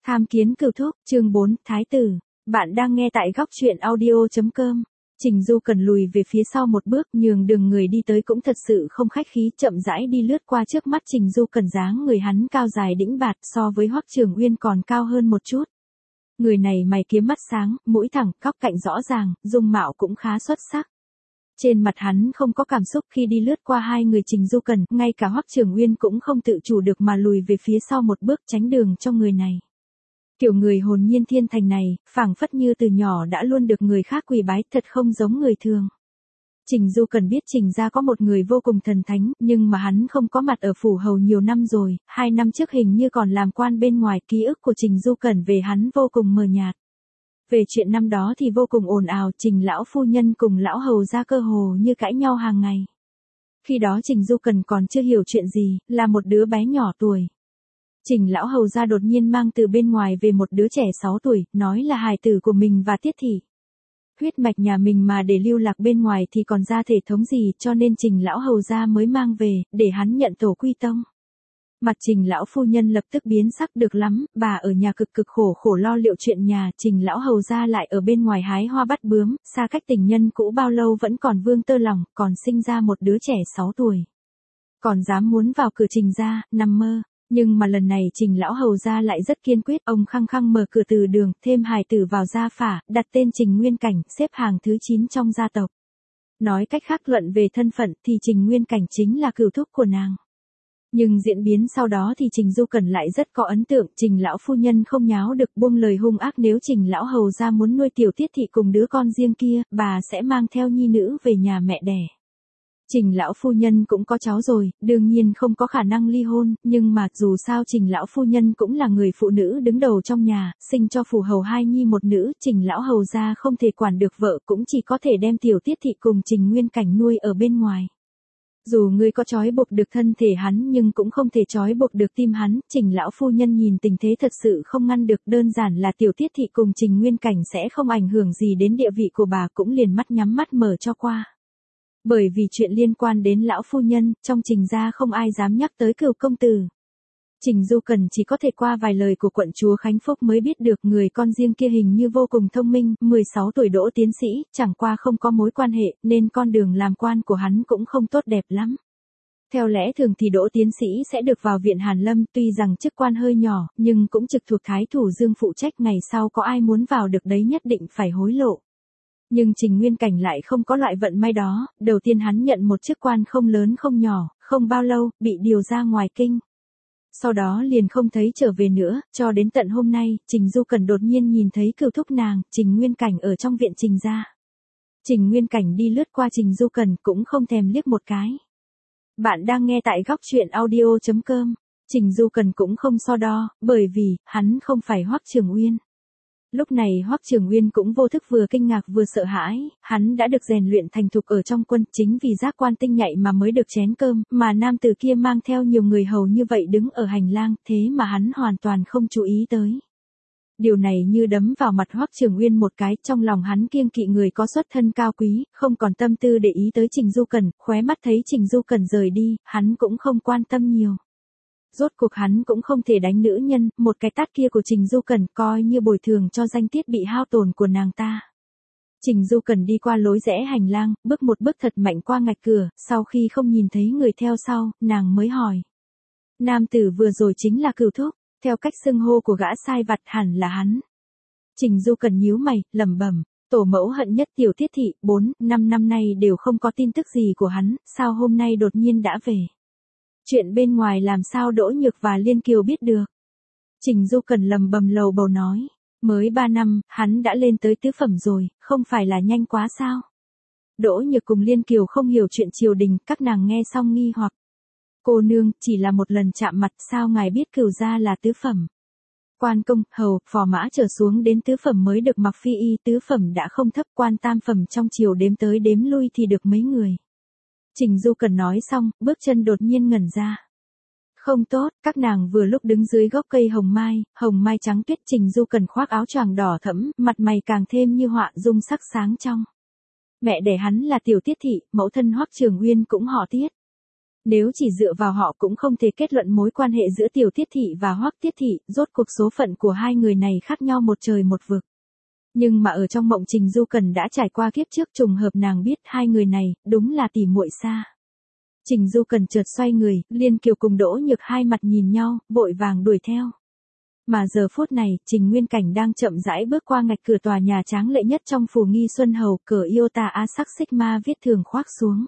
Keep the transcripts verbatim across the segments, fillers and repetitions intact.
Tham kiến cửu thúc, chương bốn, Thái tử. Bạn đang nghe tại góc truyện audio.com. Trình Du Cần lùi về phía sau một bước, nhường đường người đi tới cũng thật sự không khách khí, chậm rãi đi lướt qua trước mắt Trình Du Cần. Dáng người hắn cao dài đĩnh bạt, so với Hoắc Trường Uyên còn cao hơn một chút. Người này mày kiếm mắt sáng, mũi thẳng, góc cạnh rõ ràng, dung mạo cũng khá xuất sắc. Trên mặt hắn không có cảm xúc khi đi lướt qua hai người Trình Du Cần, ngay cả Hoắc Trường Uyên cũng không tự chủ được mà lùi về phía sau một bước, tránh đường cho người này. Kiểu người hồn nhiên thiên thành này, phảng phất như từ nhỏ đã luôn được người khác quỳ bái, thật không giống người thường. Trình Du Cần biết Trình gia có một người vô cùng thần thánh, nhưng mà hắn không có mặt ở phủ hầu nhiều năm rồi, hai năm trước hình như còn làm quan bên ngoài, ký ức của Trình Du Cần về hắn vô cùng mờ nhạt. Về chuyện năm đó thì vô cùng ồn ào, Trình lão phu nhân cùng lão hầu gia cơ hồ như cãi nhau hàng ngày. Khi đó Trình Du Cần còn chưa hiểu chuyện gì, là một đứa bé nhỏ tuổi. Trình lão hầu gia đột nhiên mang từ bên ngoài về một đứa trẻ sáu tuổi, nói là hài tử của mình và Tiết thị. Huyết mạch nhà mình mà để lưu lạc bên ngoài thì còn ra thể thống gì, cho nên Trình lão hầu gia mới mang về, để hắn nhận tổ quy tông. Mặt Trình lão phu nhân lập tức biến sắc, được lắm, bà ở nhà cực cực khổ khổ lo liệu chuyện nhà, Trình lão hầu gia lại ở bên ngoài hái hoa bắt bướm, xa cách tình nhân cũ bao lâu vẫn còn vương tơ lòng, còn sinh ra một đứa trẻ sáu tuổi. Còn dám muốn vào cửa Trình gia, nằm mơ. Nhưng mà lần này Trình lão hầu gia lại rất kiên quyết, ông khăng khăng mở cửa từ đường, thêm hài tử vào gia phả, đặt tên Trình Nguyên Cảnh, xếp hàng thứ chín trong gia tộc. Nói cách khác, luận về thân phận thì Trình Nguyên Cảnh chính là cửu thúc của nàng. Nhưng diễn biến sau đó thì Trình Du Cần lại rất có ấn tượng, Trình lão phu nhân không nháo được, buông lời hung ác, nếu Trình lão hầu gia muốn nuôi tiểu Tiết thị cùng đứa con riêng kia, bà sẽ mang theo nhi nữ về nhà mẹ đẻ. Trình lão phu nhân cũng có cháu rồi, đương nhiên không có khả năng ly hôn, nhưng mà dù sao Trình lão phu nhân cũng là người phụ nữ đứng đầu trong nhà, sinh cho phủ hầu hai nhi một nữ, Trình lão hầu gia không thể quản được vợ, cũng chỉ có thể đem tiểu Tiết thị cùng Trình Nguyên Cảnh nuôi ở bên ngoài. Dù ngươi có trói buộc được thân thể hắn nhưng cũng không thể trói buộc được tim hắn, Trình lão phu nhân nhìn tình thế thật sự không ngăn được, đơn giản là tiểu Tiết thị cùng Trình Nguyên Cảnh sẽ không ảnh hưởng gì đến địa vị của bà, cũng liền mắt nhắm mắt mở cho qua. Bởi vì chuyện liên quan đến lão phu nhân, trong Trình gia không ai dám nhắc tới Cửu công tử. Trình Du Cần chỉ có thể qua vài lời của quận chúa Khánh Phúc mới biết được người con riêng kia hình như vô cùng thông minh, mười sáu tuổi đỗ tiến sĩ, chẳng qua không có mối quan hệ, nên con đường làm quan của hắn cũng không tốt đẹp lắm. Theo lẽ thường thì đỗ tiến sĩ sẽ được vào viện Hàn Lâm, tuy rằng chức quan hơi nhỏ, nhưng cũng trực thuộc Thái thủ Dương phụ trách, ngày sau có ai muốn vào được đấy nhất định phải hối lộ. Nhưng Trình Nguyên Cảnh lại không có loại vận may đó, đầu tiên hắn nhận một chức quan không lớn không nhỏ, không bao lâu, bị điều ra ngoài kinh. Sau đó liền không thấy trở về nữa, cho đến tận hôm nay, Trình Du Cần đột nhiên nhìn thấy cửu thúc nàng, Trình Nguyên Cảnh ở trong viện Trình gia. Trình Nguyên Cảnh đi lướt qua Trình Du Cần cũng không thèm liếc một cái. Bạn đang nghe tại góc truyện audio.com. Trình Du Cần cũng không so đo, bởi vì, hắn không phải Hoắc Trường Uyên. Lúc này Hoắc Trường Uyên cũng vô thức vừa kinh ngạc vừa sợ hãi, hắn đã được rèn luyện thành thục ở trong quân, chính vì giác quan tinh nhạy mà mới được chén cơm, mà nam tử kia mang theo nhiều người hầu như vậy đứng ở hành lang, thế mà hắn hoàn toàn không chú ý tới. Điều này như đấm vào mặt Hoắc Trường Uyên một cái, trong lòng hắn kiêng kỵ người có xuất thân cao quý, không còn tâm tư để ý tới Trình Du Cần, khóe mắt thấy Trình Du Cần rời đi, hắn cũng không quan tâm nhiều. Rốt cuộc hắn cũng không thể đánh nữ nhân, một cái tát kia của Trình Du Cần coi như bồi thường cho danh tiết bị hao tổn của nàng ta. Trình Du Cần đi qua lối rẽ hành lang, bước một bước thật mạnh qua ngạch cửa, sau khi không nhìn thấy người theo sau, nàng mới hỏi. Nam tử vừa rồi chính là cửu thúc, theo cách xưng hô của gã sai vặt hẳn là hắn. Trình Du Cần nhíu mày, lẩm bẩm, tổ mẫu hận nhất tiểu Tiết thị, bốn, năm năm nay đều không có tin tức gì của hắn, sao hôm nay đột nhiên đã về. Chuyện bên ngoài làm sao Đỗ Nhược và Liên Kiều biết được. Trình Du Cần lầm bầm lầu bầu nói, mới ba năm, hắn đã lên tới tứ phẩm rồi, không phải là nhanh quá sao. Đỗ Nhược cùng Liên Kiều không hiểu chuyện triều đình, các nàng nghe xong nghi hoặc. Cô nương, chỉ là một lần chạm mặt, sao ngài biết Cửu gia là tứ phẩm. Quan công, hầu, phò mã trở xuống đến tứ phẩm mới được mặc phi y, tứ phẩm đã không thấp, quan tam phẩm trong triều đếm tới đếm lui thì được mấy người. Trình Du Cần nói xong, bước chân đột nhiên ngẩn ra. Không tốt, các nàng vừa lúc đứng dưới gốc cây hồng mai, hồng mai trắng tuyết, Trình Du Cần khoác áo choàng đỏ thẫm, mặt mày càng thêm như họa, dung sắc sáng trong. Mẹ đẻ hắn là tiểu Tiết thị, mẫu thân Hoắc Trường Uyên cũng họ Tiết. Nếu chỉ dựa vào họ cũng không thể kết luận mối quan hệ giữa Tiểu Tiết Thị và Hoắc Tiết Thị, rốt cuộc số phận của hai người này khác nhau một trời một vực. Nhưng mà ở trong mộng Trình Du Cần đã trải qua kiếp trước, trùng hợp nàng biết hai người này, đúng là tỉ muội xa. Trình Du Cần chợt xoay người, Liên Kiều cùng Đỗ Nhược hai mặt nhìn nhau, vội vàng đuổi theo. Mà giờ phút này, Trình Nguyên Cảnh đang chậm rãi bước qua ngạch cửa tòa nhà tráng lệ nhất trong phủ Nghi Xuân Hầu, cờ Iota A sắc Sigma viết thường khoác xuống.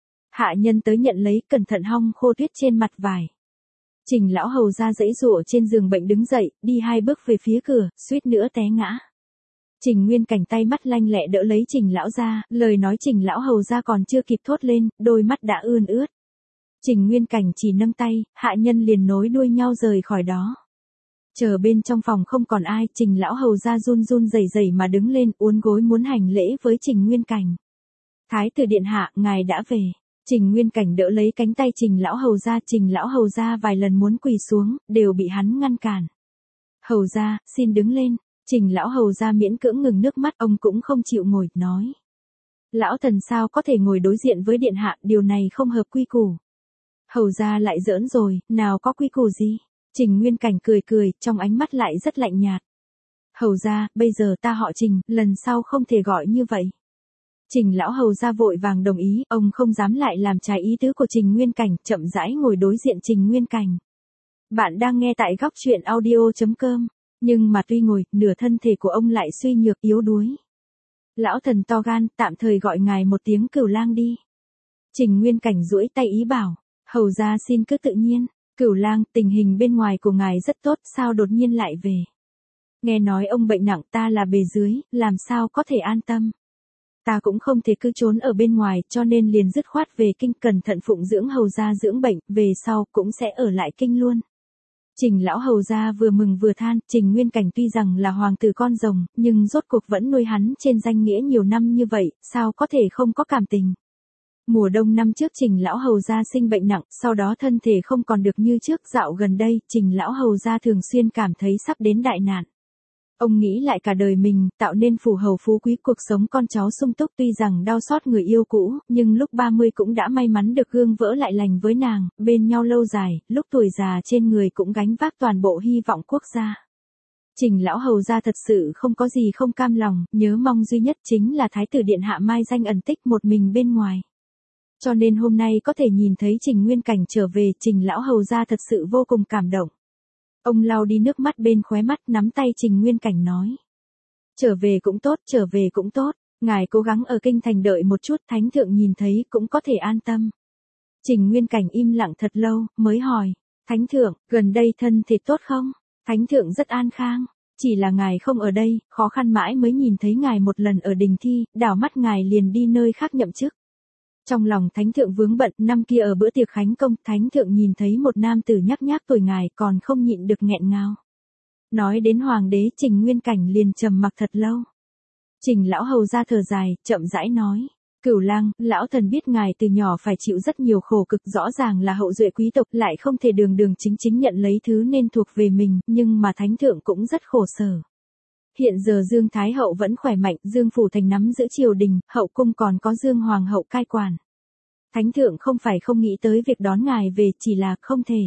Hạ nhân tới nhận lấy, cẩn thận hong khô tuyết trên mặt vải. Trình lão hầu ra dãy dụa trên giường bệnh đứng dậy, đi hai bước về phía cửa, suýt nữa té ngã. Trình Nguyên Cảnh tay mắt lanh lẹ đỡ lấy Trình lão ra, lời nói Trình lão hầu ra còn chưa kịp thốt lên, đôi mắt đã ươn ướt. Trình Nguyên Cảnh chỉ nâng tay, hạ nhân liền nối đuôi nhau rời khỏi đó. Chờ bên trong phòng không còn ai, Trình lão hầu ra run run rẩy rẩy mà đứng lên, uốn gối muốn hành lễ với Trình Nguyên Cảnh. Thái tử điện hạ, ngài đã về. Trình Nguyên Cảnh đỡ lấy cánh tay Trình lão hầu ra, Trình lão hầu ra vài lần muốn quỳ xuống, đều bị hắn ngăn cản. Hầu ra, xin đứng lên. Trình lão hầu ra miễn cưỡng ngừng nước mắt, ông cũng không chịu ngồi, nói. Lão thần sao có thể ngồi đối diện với điện hạ, điều này không hợp quy củ. Hầu ra lại giỡn rồi, nào có quy củ gì. Trình Nguyên Cảnh cười cười, trong ánh mắt lại rất lạnh nhạt. Hầu ra, bây giờ ta họ Trình, lần sau không thể gọi như vậy. Trình lão hầu ra vội vàng đồng ý, ông không dám lại làm trái ý tứ của Trình Nguyên Cảnh, chậm rãi ngồi đối diện Trình Nguyên Cảnh. Bạn đang nghe tại góc truyện audio chấm com. Nhưng mà tuy ngồi, nửa thân thể của ông lại suy nhược yếu đuối. Lão thần to gan, tạm thời gọi ngài một tiếng Cửu Lang đi. Trình Nguyên Cảnh duỗi tay ý bảo, hầu ra xin cứ tự nhiên. Cửu Lang, tình hình bên ngoài của ngài rất tốt, sao đột nhiên lại về? Nghe nói ông bệnh nặng, ta là bề dưới, làm sao có thể an tâm? Ta cũng không thể cứ trốn ở bên ngoài, cho nên liền dứt khoát về kinh, cẩn thận phụng dưỡng hầu gia dưỡng bệnh, về sau cũng sẽ ở lại kinh luôn. Trình lão hầu gia vừa mừng vừa than, Trình Nguyên Cảnh tuy rằng là hoàng tử con rồng, nhưng rốt cuộc vẫn nuôi hắn trên danh nghĩa nhiều năm như vậy, sao có thể không có cảm tình. Mùa đông năm trước Trình lão hầu gia sinh bệnh nặng, sau đó thân thể không còn được như trước, dạo gần đây, Trình lão hầu gia thường xuyên cảm thấy sắp đến đại nạn. Ông nghĩ lại cả đời mình, tạo nên phủ hầu phú quý, cuộc sống con cháu sung túc, tuy rằng đau xót người yêu cũ, nhưng lúc ba mươi cũng đã may mắn được gương vỡ lại lành với nàng, bên nhau lâu dài, lúc tuổi già trên người cũng gánh vác toàn bộ hy vọng quốc gia. Trình lão hầu gia thật sự không có gì không cam lòng, nhớ mong duy nhất chính là thái tử điện hạ mai danh ẩn tích một mình bên ngoài. Cho nên hôm nay có thể nhìn thấy Trình Nguyên Cảnh trở về, Trình lão hầu gia thật sự vô cùng cảm động. Ông lau đi nước mắt bên khóe mắt, nắm tay Trình Nguyên Cảnh nói. Trở về cũng tốt, trở về cũng tốt, ngài cố gắng ở kinh thành đợi một chút, thánh thượng nhìn thấy cũng có thể an tâm. Trình Nguyên Cảnh im lặng thật lâu, mới hỏi, thánh thượng, gần đây thân thể tốt không? Thánh thượng rất an khang, chỉ là ngài không ở đây, khó khăn mãi mới nhìn thấy ngài một lần ở đình thi, đảo mắt ngài liền đi nơi khác nhậm chức. Trong lòng thánh thượng vướng bận, năm kia ở bữa tiệc khánh công, thánh thượng nhìn thấy một nam tử nhắc nhác tuổi ngài, còn không nhịn được nghẹn ngào. Nói đến hoàng đế, Trình Nguyên Cảnh liền trầm mặc thật lâu. Trình lão hầu ra thở dài, chậm rãi nói. Cửu Lang, lão thần biết ngài từ nhỏ phải chịu rất nhiều khổ cực, rõ ràng là hậu duệ quý tộc, lại không thể đường đường chính chính nhận lấy thứ nên thuộc về mình, nhưng mà thánh thượng cũng rất khổ sở. Hiện giờ Dương Thái Hậu vẫn khỏe mạnh, Dương Phủ Thành nắm giữ triều đình, hậu cung còn có Dương Hoàng Hậu cai quản. Thánh thượng không phải không nghĩ tới việc đón ngài về, chỉ là không thể.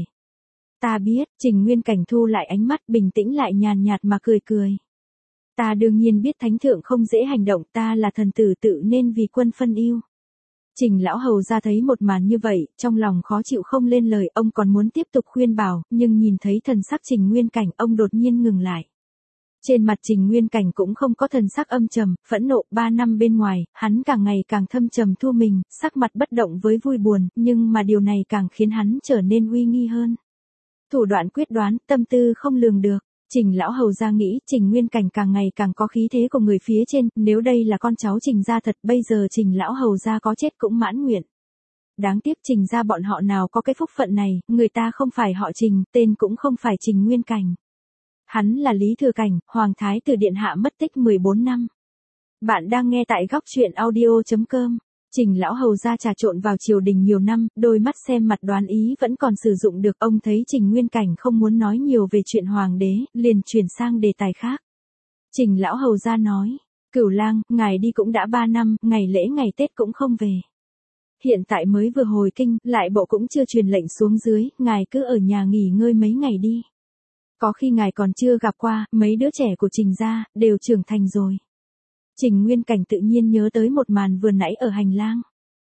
Ta biết, Trình Nguyên Cảnh thu lại ánh mắt, bình tĩnh lại, nhàn nhạt mà cười cười. Ta đương nhiên biết thánh thượng không dễ hành động, ta là thần tử tự nên vì quân phân ưu. Trình lão hầu ra thấy một màn như vậy, trong lòng khó chịu không lên lời, ông còn muốn tiếp tục khuyên bảo, nhưng nhìn thấy thần sắc Trình Nguyên Cảnh, ông đột nhiên ngừng lại. Trên mặt Trình Nguyên Cảnh cũng không có thần sắc âm trầm, phẫn nộ, ba năm bên ngoài, hắn càng ngày càng thâm trầm thu mình, sắc mặt bất động với vui buồn, nhưng mà điều này càng khiến hắn trở nên uy nghi hơn. Thủ đoạn quyết đoán, tâm tư không lường được. Trình lão hầu ra nghĩ, Trình Nguyên Cảnh càng ngày càng có khí thế của người phía trên, nếu đây là con cháu Trình gia thật, bây giờ Trình lão hầu ra có chết cũng mãn nguyện. Đáng tiếc Trình gia bọn họ nào có cái phúc phận này, người ta không phải họ Trình, tên cũng không phải Trình Nguyên Cảnh. Hắn là Lý Thừa Cảnh, Hoàng Thái tử điện hạ mất tích mười bốn năm. Bạn đang nghe tại góc truyện audio chấm com. Trình lão hầu ra trà trộn vào triều đình nhiều năm, đôi mắt xem mặt đoán ý vẫn còn sử dụng được, ông thấy Trình Nguyên Cảnh không muốn nói nhiều về chuyện hoàng đế, liền chuyển sang đề tài khác. Trình lão hầu ra nói, Cửu Lang, ngài đi cũng đã ba năm, ngày lễ ngày Tết cũng không về. hiện tại mới vừa hồi kinh, lại bộ cũng chưa truyền lệnh xuống dưới, ngài cứ ở nhà nghỉ ngơi mấy ngày đi. Có khi ngài còn chưa gặp qua, mấy đứa trẻ của Trình gia, đều trưởng thành rồi. Trình Nguyên Cảnh tự nhiên nhớ tới một màn vừa nãy ở hành lang.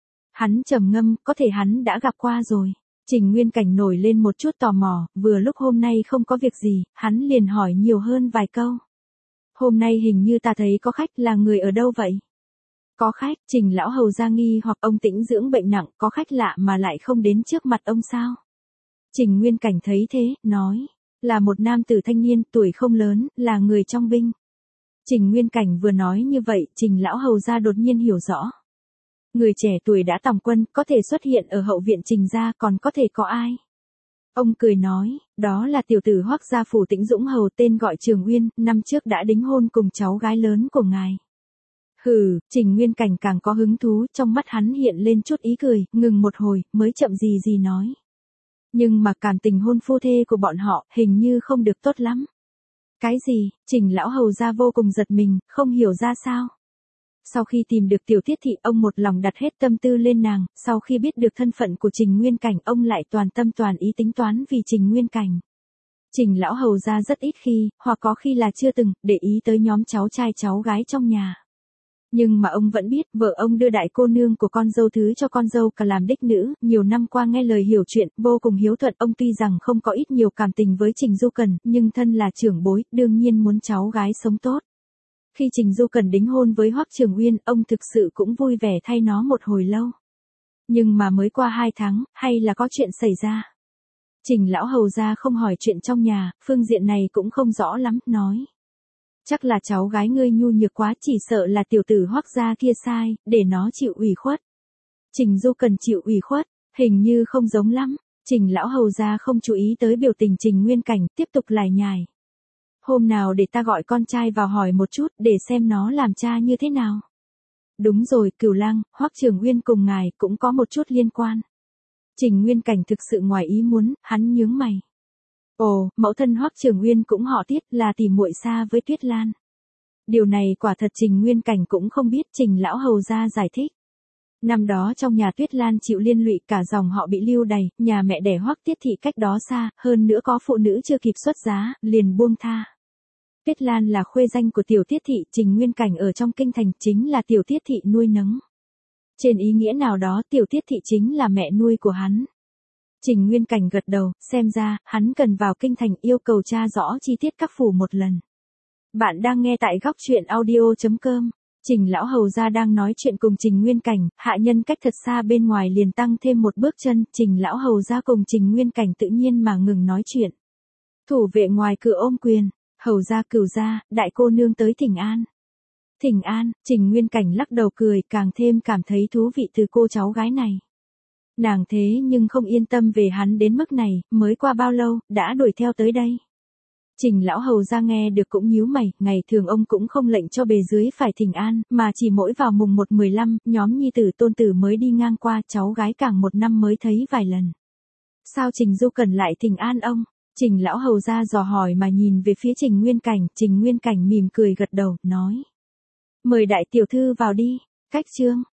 Hắn trầm ngâm, có thể hắn đã gặp qua rồi. Trình Nguyên Cảnh nổi lên một chút tò mò, vừa lúc hôm nay không có việc gì, hắn liền hỏi nhiều hơn vài câu. Hôm nay hình như ta thấy có khách, là người ở đâu vậy? Có khách, Trình lão hầu ra nghi hoặc ông Tĩnh dưỡng bệnh nặng, có khách lạ mà lại không đến trước mặt ông sao? Trình Nguyên Cảnh thấy thế, nói, là một nam tử thanh niên, tuổi không lớn, là người trong binh. Trình Nguyên Cảnh vừa nói như vậy, Trình lão hầu ra đột nhiên hiểu rõ. Người trẻ tuổi đã tòng quân, có thể xuất hiện ở hậu viện Trình gia, còn có thể có ai? Ông cười nói, đó là tiểu tử Hoắc gia phủ Tĩnh Dũng hầu, tên gọi Trường Uyên, năm trước đã đính hôn cùng cháu gái lớn của ngài. Hừ, Trình Nguyên Cảnh càng có hứng thú, trong mắt hắn hiện lên chút ý cười, ngừng một hồi, mới chậm gì gì nói. Nhưng mà cảm tình hôn phu thê của bọn họ, hình như không được tốt lắm. Cái gì? Trình lão hầu ra vô cùng giật mình, không hiểu ra sao. Sau khi tìm được Tiểu Tiết Thị, ông một lòng đặt hết tâm tư lên nàng, sau khi biết được thân phận của Trình Nguyên Cảnh, ông lại toàn tâm toàn ý tính toán vì Trình Nguyên Cảnh. Trình lão hầu ra rất ít khi, hoặc có khi là chưa từng, để ý tới nhóm cháu trai cháu gái trong nhà. Nhưng mà ông vẫn biết, vợ ông đưa đại cô nương của con dâu thứ cho con dâu cả làm đích nữ, nhiều năm qua nghe lời hiểu chuyện, vô cùng hiếu thuận. Ông tuy rằng không có ít nhiều cảm tình với Trình Du Cần, nhưng thân là trưởng bối, đương nhiên muốn cháu gái sống tốt. Khi Trình Du Cần đính hôn với Hoắc Trường Uyên, ông thực sự cũng vui vẻ thay nó một hồi lâu. Nhưng mà mới qua hai tháng, hay là có chuyện xảy ra. Trình lão hầu ra không hỏi chuyện trong nhà, phương diện này cũng không rõ lắm, nói. Chắc là cháu gái ngươi nhu nhược quá, chỉ sợ là tiểu tử Hoắc gia kia sai, để nó chịu ủy khuất. Trình Du Cần chịu ủy khuất, hình như không giống lắm. Trình lão hầu ra không chú ý tới biểu tình Trình Nguyên Cảnh, tiếp tục lải nhải. Hôm nào để ta gọi con trai vào hỏi một chút, để xem nó làm cha như thế nào. Đúng rồi, Cửu Lang, Hoắc Trường Uyên cùng ngài cũng có một chút liên quan. Trình Nguyên Cảnh thực sự ngoài ý muốn, hắn nhướng mày. Ồ, mẫu thân Hoắc Trường Uyên cũng họ Tiết, là tỷ muội xa với Tuyết Lan. Điều này quả thật Trình Nguyên Cảnh cũng không biết. Trình lão hầu ra giải thích. Năm đó trong nhà Tuyết Lan chịu liên lụy, cả dòng họ bị lưu đày, nhà mẹ đẻ Hoắc Tiết Thị cách đó xa, hơn nữa có phụ nữ chưa kịp xuất giá, liền buông tha. Tuyết Lan là khuê danh của Tiểu Tiết Thị, Trình Nguyên Cảnh ở trong kinh thành chính là Tiểu Tiết Thị nuôi nấng. Trên ý nghĩa nào đó, Tiểu Tiết Thị chính là mẹ nuôi của hắn. Trình Nguyên Cảnh gật đầu, xem ra, hắn cần vào kinh thành, yêu cầu tra rõ chi tiết các phủ một lần. Bạn đang nghe tại góc truyện audio chấm com. Trình lão hầu gia đang nói chuyện cùng Trình Nguyên Cảnh, hạ nhân cách thật xa bên ngoài liền tăng thêm một bước chân, Trình lão hầu gia cùng Trình Nguyên Cảnh tự nhiên mà ngừng nói chuyện. Thủ vệ ngoài cửa ôm quyền, hầu gia Cửu gia, đại cô nương tới thỉnh an. Thỉnh an, Trình Nguyên Cảnh lắc đầu cười, càng thêm cảm thấy thú vị từ cô cháu gái này. Nàng thế nhưng không yên tâm về hắn đến mức này, mới qua bao lâu, đã đuổi theo tới đây. Trình lão hầu ra nghe được cũng nhíu mày, ngày thường ông cũng không lệnh cho bề dưới phải thỉnh an, mà chỉ mỗi vào mùng một mười lăm, nhóm nhi tử tôn tử mới đi ngang qua, cháu gái càng một năm mới thấy vài lần. Sao Trình Du Cần lại thỉnh an ông? Trình lão hầu ra dò hỏi mà nhìn về phía Trình Nguyên Cảnh, Trình Nguyên Cảnh mỉm cười gật đầu, nói. Mời đại tiểu thư vào đi, cách chương.